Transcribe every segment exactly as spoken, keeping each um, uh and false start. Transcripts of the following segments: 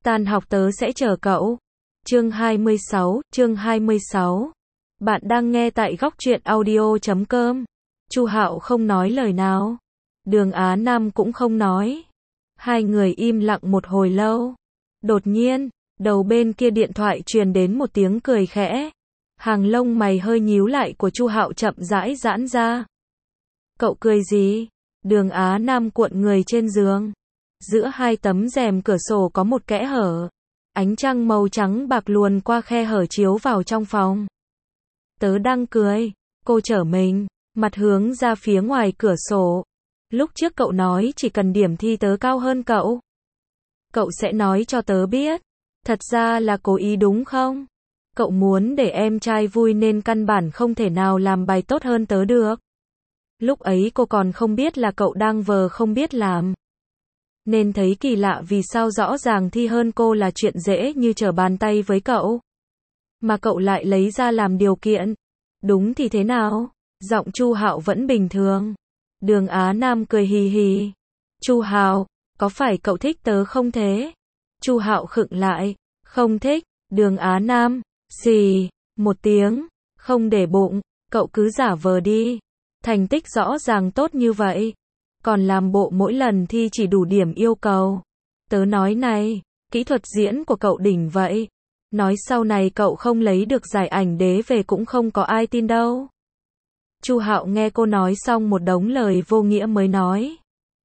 Tan học tớ sẽ chờ cậu. Chương hai mươi sáu, chương hai mươi sáu. Bạn đang nghe tại góc truyện audio chấm com. Chu Hạo không nói lời nào. Đường Á Nam cũng không nói. Hai người im lặng một hồi lâu. Đột nhiên, đầu bên kia điện thoại truyền đến một tiếng cười khẽ. Hàng lông mày hơi nhíu lại của Chu Hạo chậm rãi giãn ra. Cậu cười gì? Đường Á Nam cuộn người trên giường. Giữa hai tấm rèm cửa sổ có một kẽ hở. Ánh trăng màu trắng bạc luồn qua khe hở chiếu vào trong phòng. Tớ đang cười. Cô trở mình, mặt hướng ra phía ngoài cửa sổ. Lúc trước cậu nói chỉ cần điểm thi tớ cao hơn cậu. Cậu sẽ nói cho tớ biết. Thật ra là cố ý đúng không? Cậu muốn để em trai vui nên căn bản không thể nào làm bài tốt hơn tớ được. Lúc ấy cô còn không biết là cậu đang vờ không biết làm. Nên thấy kỳ lạ vì sao rõ ràng thi hơn cô là chuyện dễ như trở bàn tay với cậu. Mà cậu lại lấy ra làm điều kiện. Đúng thì thế nào? Giọng Chu Hạo vẫn bình thường. Đường Á Nam cười hì hì. Chu Hạo, có phải cậu thích tớ không thế? Chu Hạo khựng lại. Không thích. Đường Á Nam, xì, một tiếng. Không để bụng, cậu cứ giả vờ đi. Thành tích rõ ràng tốt như vậy. Còn làm bộ mỗi lần thi chỉ đủ điểm yêu cầu. Tớ nói này, kỹ thuật diễn của cậu đỉnh vậy. Nói sau này cậu không lấy được giải ảnh đế về cũng không có ai tin đâu. Chu Hạo nghe cô nói xong một đống lời vô nghĩa mới nói.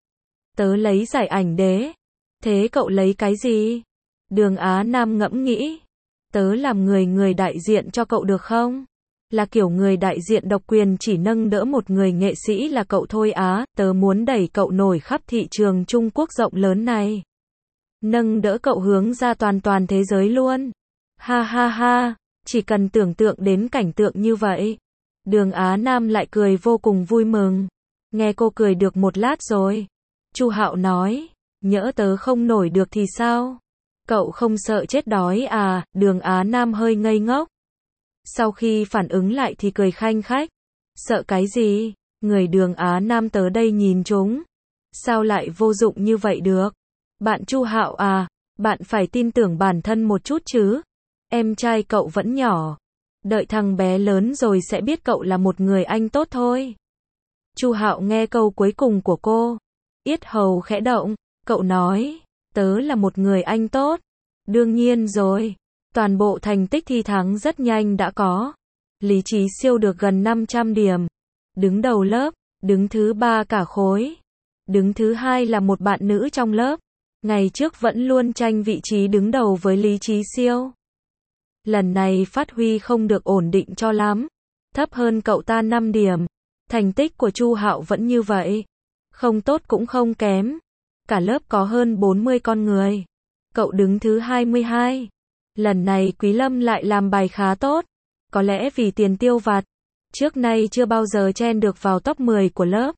Tớ lấy giải ảnh đế. Thế cậu lấy cái gì? Đường Á Nam ngẫm nghĩ. Tớ làm người người đại diện cho cậu được không? Là kiểu người đại diện độc quyền chỉ nâng đỡ một người nghệ sĩ là cậu thôi á, tớ muốn đẩy cậu nổi khắp thị trường Trung Quốc rộng lớn này. Nâng đỡ cậu hướng ra toàn toàn thế giới luôn. Ha ha ha, chỉ cần tưởng tượng đến cảnh tượng như vậy. Đường Á Nam lại cười vô cùng vui mừng. Nghe cô cười được một lát rồi. Chu Hạo nói, nhỡ tớ không nổi được thì sao? Cậu không sợ chết đói à? Đường Á Nam hơi ngây ngốc. Sau khi phản ứng lại thì cười khanh khách. Sợ cái gì? Người Đường Á Nam tớ đây nhìn chúng. Sao lại vô dụng như vậy được? Bạn Chu Hạo à, bạn phải tin tưởng bản thân một chút chứ. Em trai cậu vẫn nhỏ. Đợi thằng bé lớn rồi sẽ biết cậu là một người anh tốt thôi. Chu Hạo nghe câu cuối cùng của cô. Yết hầu khẽ động, cậu nói, tớ là một người anh tốt. Đương nhiên rồi. Toàn bộ thành tích thi thắng rất nhanh đã có. Lý Chí Siêu được gần năm trăm điểm. Đứng đầu lớp, đứng thứ ba cả khối. Đứng thứ hai là một bạn nữ trong lớp. Ngày trước vẫn luôn tranh vị trí đứng đầu với Lý Chí Siêu. Lần này phát huy không được ổn định cho lắm. Thấp hơn cậu ta năm điểm. Thành tích của Chu Hạo vẫn như vậy. Không tốt cũng không kém. Cả lớp có hơn bốn mươi con người. Cậu đứng thứ hai mươi hai. Lần này Quý Lâm lại làm bài khá tốt. Có lẽ vì tiền tiêu vặt. Trước nay chưa bao giờ chen được vào top mười của lớp.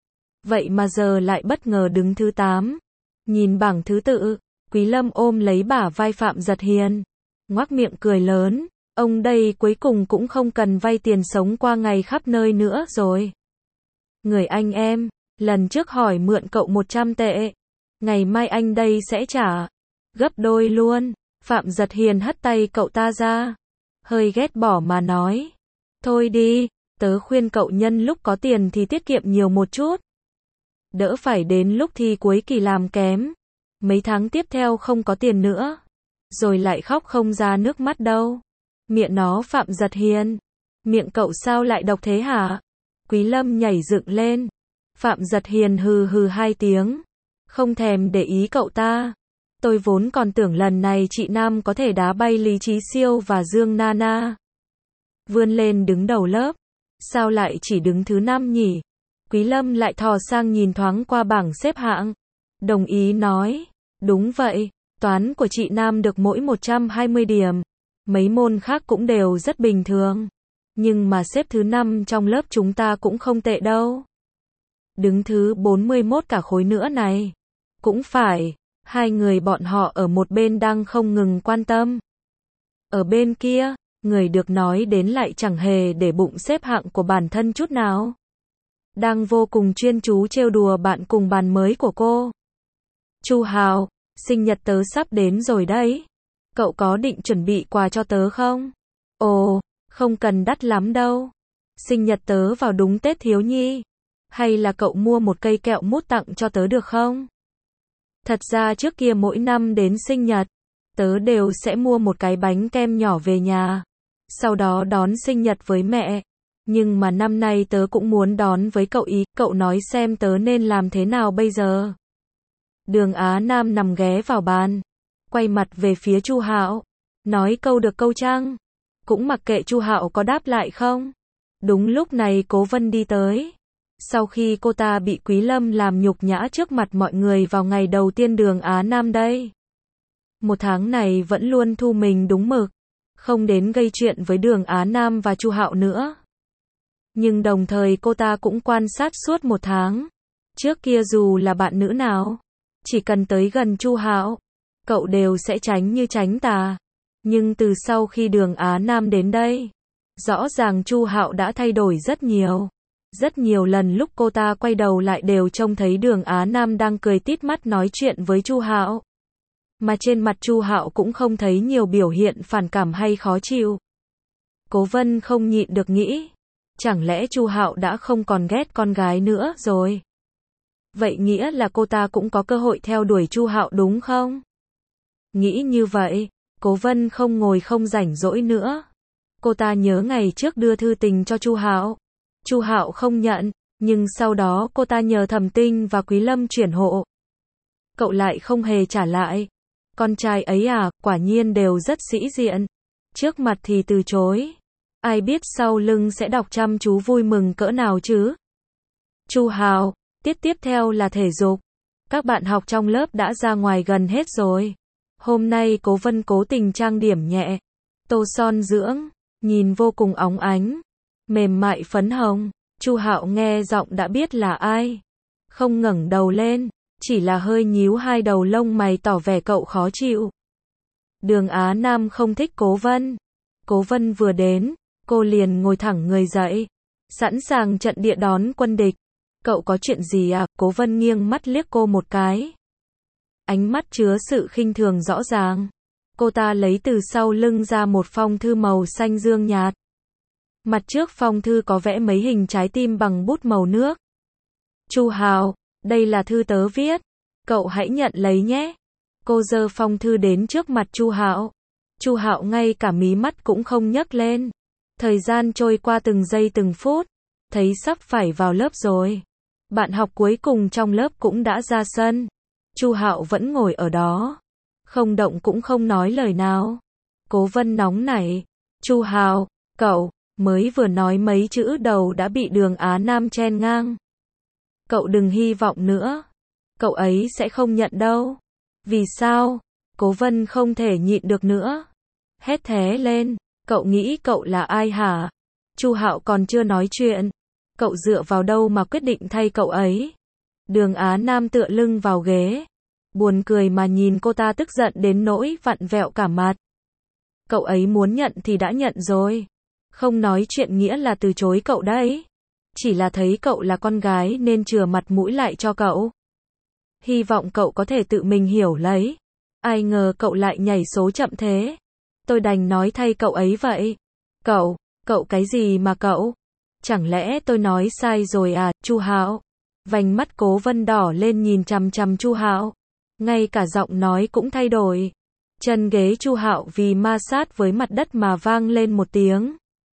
Vậy mà giờ lại bất ngờ đứng thứ tám. Nhìn bảng thứ tự, Quý Lâm ôm lấy bả vai Phạm Giật Hiền. Ngoác miệng cười lớn. Ông đây cuối cùng cũng không cần vay tiền sống qua ngày khắp nơi nữa rồi. Người anh em, lần trước hỏi mượn cậu một trăm tệ. Ngày mai anh đây sẽ trả. Gấp đôi luôn. Phạm Giật Hiền hất tay cậu ta ra. Hơi ghét bỏ mà nói. Thôi đi, tớ khuyên cậu nhân lúc có tiền thì tiết kiệm nhiều một chút. Đỡ phải đến lúc thi cuối kỳ làm kém. Mấy tháng tiếp theo không có tiền nữa. Rồi lại khóc không ra nước mắt đâu. Miệng nó Phạm Giật Hiền. Miệng cậu sao lại độc thế hả? Quý Lâm nhảy dựng lên. Phạm Giật Hiền hừ hừ hai tiếng. Không thèm để ý cậu ta. Tôi vốn còn tưởng lần này chị Nam có thể đá bay Lý Chí Siêu và Dương Nana. Vươn lên đứng đầu lớp. Sao lại chỉ đứng thứ năm nhỉ? Quý Lâm lại thò sang nhìn thoáng qua bảng xếp hạng. Đồng ý nói. Đúng vậy, toán của chị Nam được mỗi một trăm hai mươi điểm. Mấy môn khác cũng đều rất bình thường. Nhưng mà xếp thứ năm trong lớp chúng ta cũng không tệ đâu. Đứng thứ bốn mươi mốt cả khối nữa này. Cũng phải. Hai người bọn họ ở một bên đang không ngừng quan tâm. Ở bên kia, người được nói đến lại chẳng hề để bụng xếp hạng của bản thân chút nào. Đang vô cùng chuyên chú trêu đùa bạn cùng bàn mới của cô. Chu Hạo, sinh nhật tớ sắp đến rồi đấy. Cậu có định chuẩn bị quà cho tớ không? Ồ, không cần đắt lắm đâu. Sinh nhật tớ vào đúng Tết thiếu nhi. Hay là cậu mua một cây kẹo mút tặng cho tớ được không? Thật ra trước kia mỗi năm đến sinh nhật, tớ đều sẽ mua một cái bánh kem nhỏ về nhà. Sau đó đón sinh nhật với mẹ. Nhưng mà năm nay tớ cũng muốn đón với cậu ý, cậu nói xem tớ nên làm thế nào bây giờ? Đường Á Nam nằm ghé vào bàn, quay mặt về phía Chu Hạo, nói câu được câu trăng, cũng mặc kệ Chu Hạo có đáp lại không. Đúng lúc này Cố Vân đi tới. Sau khi cô ta bị Quý Lâm làm nhục nhã trước mặt mọi người vào ngày đầu tiên Đường Á Nam đây. Một tháng này vẫn luôn thu mình đúng mực, không đến gây chuyện với Đường Á Nam và Chu Hạo nữa. Nhưng đồng thời cô ta cũng quan sát suốt một tháng. Trước kia dù là bạn nữ nào, chỉ cần tới gần Chu Hạo, cậu đều sẽ tránh như tránh tà. Nhưng từ sau khi Đường Á Nam đến đây, rõ ràng Chu Hạo đã thay đổi rất nhiều. Rất nhiều lần lúc cô ta quay đầu lại đều trông thấy Đường Á Nam đang cười tít mắt nói chuyện với Chu Hạo. Mà trên mặt Chu Hạo cũng không thấy nhiều biểu hiện phản cảm hay khó chịu. Cố Vân không nhịn được nghĩ, chẳng lẽ Chu Hạo đã không còn ghét con gái nữa rồi? Vậy nghĩa là cô ta cũng có cơ hội theo đuổi Chu Hạo đúng không? Nghĩ như vậy, Cố Vân không ngồi không rảnh rỗi nữa. Cô ta nhớ ngày trước đưa thư tình cho Chu Hạo. Chu Hạo không nhận, nhưng sau đó cô ta nhờ Thẩm Tinh và Quý Lâm chuyển hộ. Cậu lại không hề trả lại. Con trai ấy à, quả nhiên đều rất sĩ diện. Trước mặt thì từ chối. Ai biết sau lưng sẽ đọc chăm chú vui mừng cỡ nào chứ? Chu Hạo, tiết tiếp theo là thể dục. Các bạn học trong lớp đã ra ngoài gần hết rồi. Hôm nay Cố Vân cố tình trang điểm nhẹ, tô son dưỡng, nhìn vô cùng óng ánh, mềm mại phấn hồng. Chu Hạo nghe giọng đã biết là ai. Không ngẩng đầu lên, chỉ là hơi nhíu hai đầu lông mày tỏ vẻ cậu khó chịu. Đường Á Nam không thích Cố Vân. Cố Vân vừa đến, cô liền ngồi thẳng người dậy, sẵn sàng trận địa đón quân địch. Cậu có chuyện gì à? Cố Vân nghiêng mắt liếc cô một cái. Ánh mắt chứa sự khinh thường rõ ràng. Cô ta lấy từ sau lưng ra một phong thư màu xanh dương nhạt. Mặt trước phong thư có vẽ mấy hình trái tim bằng bút màu nước. Chu Hạo, đây là thư tớ viết. Cậu hãy nhận lấy nhé. Cô giơ phong thư đến trước mặt Chu Hạo. Chu Hạo ngay cả mí mắt cũng không nhấc lên. Thời gian trôi qua từng giây từng phút. Thấy sắp phải vào lớp rồi. Bạn học cuối cùng trong lớp cũng đã ra sân. Chu Hạo vẫn ngồi ở đó, không động cũng không nói lời nào. Cố Vân nóng nảy. Chu Hạo, cậu, mới vừa nói mấy chữ đầu đã bị Đường Á Nam chen ngang. Cậu đừng hy vọng nữa. Cậu ấy sẽ không nhận đâu. Vì sao? Cố Vân không thể nhịn được nữa. Hét thé lên. Cậu nghĩ cậu là ai hả? Chu Hạo còn chưa nói chuyện. Cậu dựa vào đâu mà quyết định thay cậu ấy? Đường Á Nam tựa lưng vào ghế. Buồn cười mà nhìn cô ta tức giận đến nỗi vặn vẹo cả mặt. Cậu ấy muốn nhận thì đã nhận rồi. Không nói chuyện nghĩa là từ chối cậu đấy. Chỉ là thấy cậu là con gái nên chừa mặt mũi lại cho cậu. Hy vọng cậu có thể tự mình hiểu lấy. Ai ngờ cậu lại nhảy số chậm thế. Tôi đành nói thay cậu ấy vậy. Cậu, cậu cái gì mà cậu? Chẳng lẽ tôi nói sai rồi à? Chu Hạo. Vành mắt Cố Vân đỏ lên nhìn chằm chằm Chu Hạo. Ngay cả giọng nói cũng thay đổi. Chân ghế Chu Hạo vì ma sát với mặt đất mà vang lên một tiếng.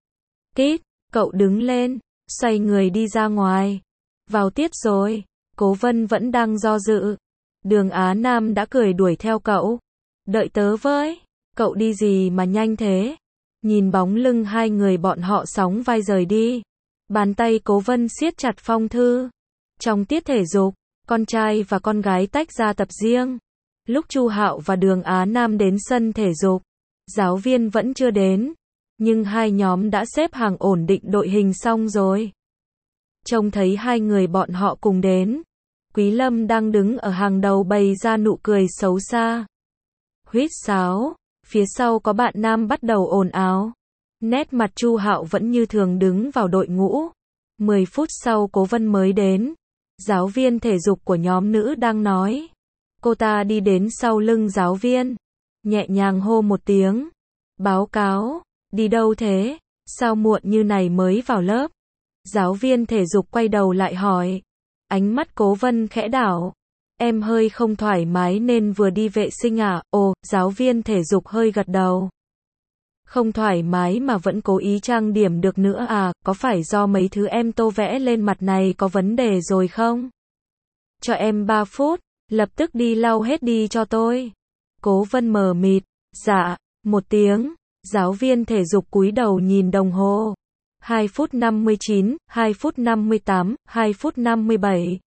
Kít, cậu đứng lên, xoay người đi ra ngoài. Vào tiết rồi. Cố Vân vẫn đang do dự. Đường Á Nam đã cười đuổi theo cậu. Đợi tớ với. Cậu đi gì mà nhanh thế? Nhìn bóng lưng hai người bọn họ sóng vai rời đi. Bàn tay Cố Vân siết chặt phong thư. Trong tiết thể dục, con trai và con gái tách ra tập riêng. Lúc Chu Hạo và Đường Á Nam đến sân thể dục, giáo viên vẫn chưa đến, nhưng hai nhóm đã xếp hàng ổn định đội hình xong rồi. Trông thấy hai người bọn họ cùng đến, Quý Lâm đang đứng ở hàng đầu bày ra nụ cười xấu xa. Huýt sáo, phía sau có bạn nam bắt đầu ồn ào. Nét mặt Chu Hạo vẫn như thường đứng vào đội ngũ. mười phút sau Cố Vân mới đến. Giáo viên thể dục của nhóm nữ đang nói. Cô ta đi đến sau lưng giáo viên, nhẹ nhàng hô một tiếng. Báo cáo, đi đâu thế? Sao muộn như này mới vào lớp? Giáo viên thể dục quay đầu lại hỏi. Ánh mắt Cố Vân khẽ đảo. Em hơi không thoải mái nên vừa đi vệ sinh à? Ồ, giáo viên thể dục hơi gật đầu. Không thoải mái mà vẫn cố ý trang điểm được nữa à? Có phải do mấy thứ em tô vẽ lên mặt này có vấn đề rồi không? Cho em ba phút, lập tức đi lau hết đi cho tôi. Cố Vân mờ mịt. Dạ, một tiếng. Giáo viên thể dục cúi đầu nhìn đồng hồ. hai phút năm mươi chín, hai phút năm mươi tám, hai phút năm mươi bảy.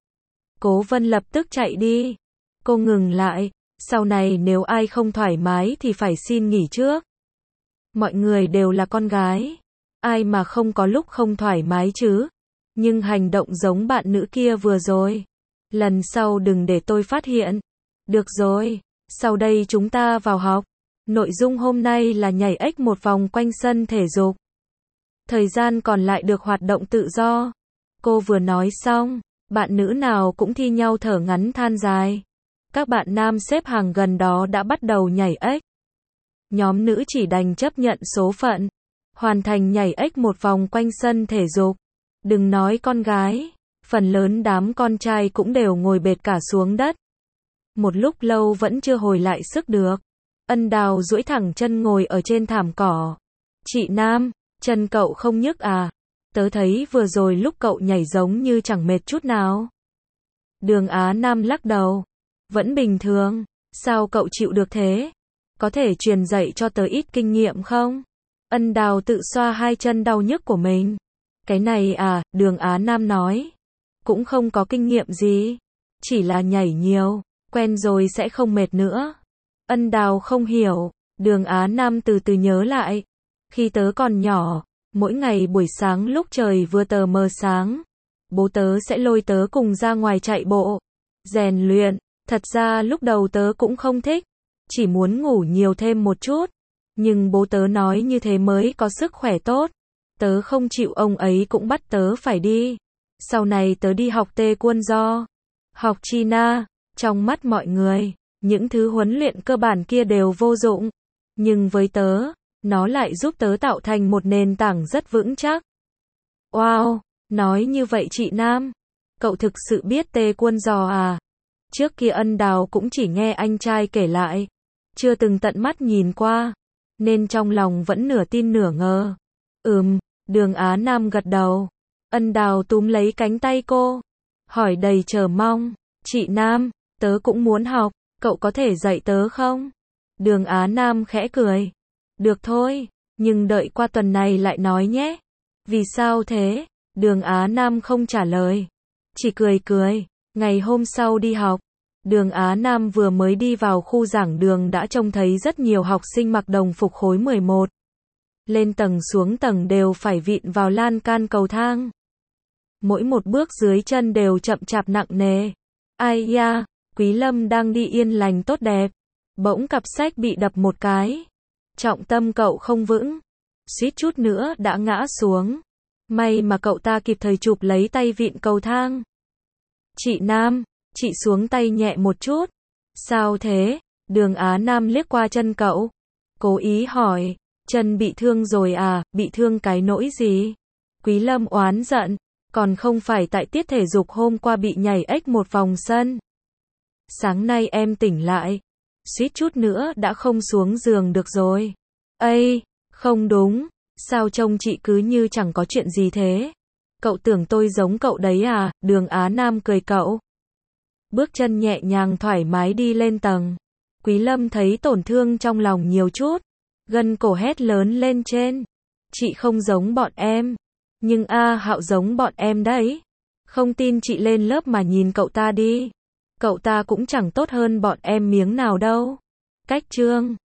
Cố Vân lập tức chạy đi. Cô ngừng lại. Sau này nếu ai không thoải mái thì phải xin nghỉ trước. Mọi người đều là con gái. Ai mà không có lúc không thoải mái chứ. Nhưng hành động giống bạn nữ kia vừa rồi. Lần sau đừng để tôi phát hiện. Được rồi. Sau đây chúng ta vào học. Nội dung hôm nay là nhảy ếch một vòng quanh sân thể dục. Thời gian còn lại được hoạt động tự do. Cô vừa nói xong, bạn nữ nào cũng thi nhau thở ngắn than dài. Các bạn nam xếp hàng gần đó đã bắt đầu nhảy ếch. Nhóm nữ chỉ đành chấp nhận số phận, hoàn thành nhảy ếch một vòng quanh sân thể dục. Đừng nói con gái, phần lớn đám con trai cũng đều ngồi bệt cả xuống đất. Một lúc lâu vẫn chưa hồi lại sức được. Ân Đào duỗi thẳng chân ngồi ở trên thảm cỏ. Chị Nam, chân cậu không nhức à? Tớ thấy vừa rồi lúc cậu nhảy giống như chẳng mệt chút nào. Đường Á Nam lắc đầu. Vẫn bình thường, sao cậu chịu được thế? Có thể truyền dạy cho tớ ít kinh nghiệm không? Ân Đào tự xoa hai chân đau nhức của mình. Cái này à, Đường Á Nam nói. Cũng không có kinh nghiệm gì. Chỉ là nhảy nhiều, quen rồi sẽ không mệt nữa. Ân Đào không hiểu. Đường Á Nam từ từ nhớ lại. Khi tớ còn nhỏ, mỗi ngày buổi sáng lúc trời vừa tờ mờ sáng, bố tớ sẽ lôi tớ cùng ra ngoài chạy bộ, rèn luyện. Thật ra lúc đầu tớ cũng không thích, chỉ muốn ngủ nhiều thêm một chút. Nhưng bố tớ nói như thế mới có sức khỏe tốt. Tớ không chịu, ông ấy cũng bắt tớ phải đi. Sau này tớ đi học tê quân do, học China. Trong mắt mọi người, những thứ huấn luyện cơ bản kia đều vô dụng. Nhưng với tớ, nó lại giúp tớ tạo thành một nền tảng rất vững chắc. Wow, nói như vậy chị Nam, cậu thực sự biết tê quân giò à? Trước kia Ân Đào cũng chỉ nghe anh trai kể lại, chưa từng tận mắt nhìn qua, nên trong lòng vẫn nửa tin nửa ngờ. Ừm, Đường Á Nam gật đầu. Ân Đào túm lấy cánh tay cô, hỏi đầy chờ mong. Chị Nam, tớ cũng muốn học, cậu có thể dạy tớ không? Đường Á Nam khẽ cười. Được thôi, nhưng đợi qua tuần này lại nói nhé. Vì sao thế? Đường Á Nam không trả lời, chỉ cười cười. Ngày hôm sau đi học, Đường Á Nam vừa mới đi vào khu giảng đường đã trông thấy rất nhiều học sinh mặc đồng phục khối mười một. Lên tầng xuống tầng đều phải vịn vào lan can cầu thang. Mỗi một bước dưới chân đều chậm chạp nặng nề. Ai da, Quý Lâm đang đi yên lành tốt đẹp. Bỗng cặp sách bị đập một cái. Trọng tâm cậu không vững, suýt chút nữa đã ngã xuống. May mà cậu ta kịp thời chụp lấy tay vịn cầu thang. Chị Nam, chị xuống tay nhẹ một chút. Sao thế? Đường Á Nam liếc qua chân cậu, cố ý hỏi. Chân bị thương rồi à? Bị thương cái nỗi gì? Quý Lâm oán giận. Còn không phải tại tiết thể dục hôm qua bị nhảy ếch một vòng sân. Sáng nay em tỉnh lại, suýt chút nữa đã không xuống giường được rồi. Ây, không đúng, sao trông chị cứ như chẳng có chuyện gì thế? Cậu tưởng tôi giống cậu đấy à? Đường Á Nam cười cậu. Bước chân nhẹ nhàng thoải mái đi lên tầng. Quý Lâm thấy tổn thương trong lòng nhiều chút, gân cổ hét lớn lên trên. Chị không giống bọn em, nhưng A Hạo giống bọn em đấy. Không tin chị lên lớp mà nhìn cậu ta đi. Cậu ta cũng chẳng tốt hơn bọn em miếng nào đâu. Cách chương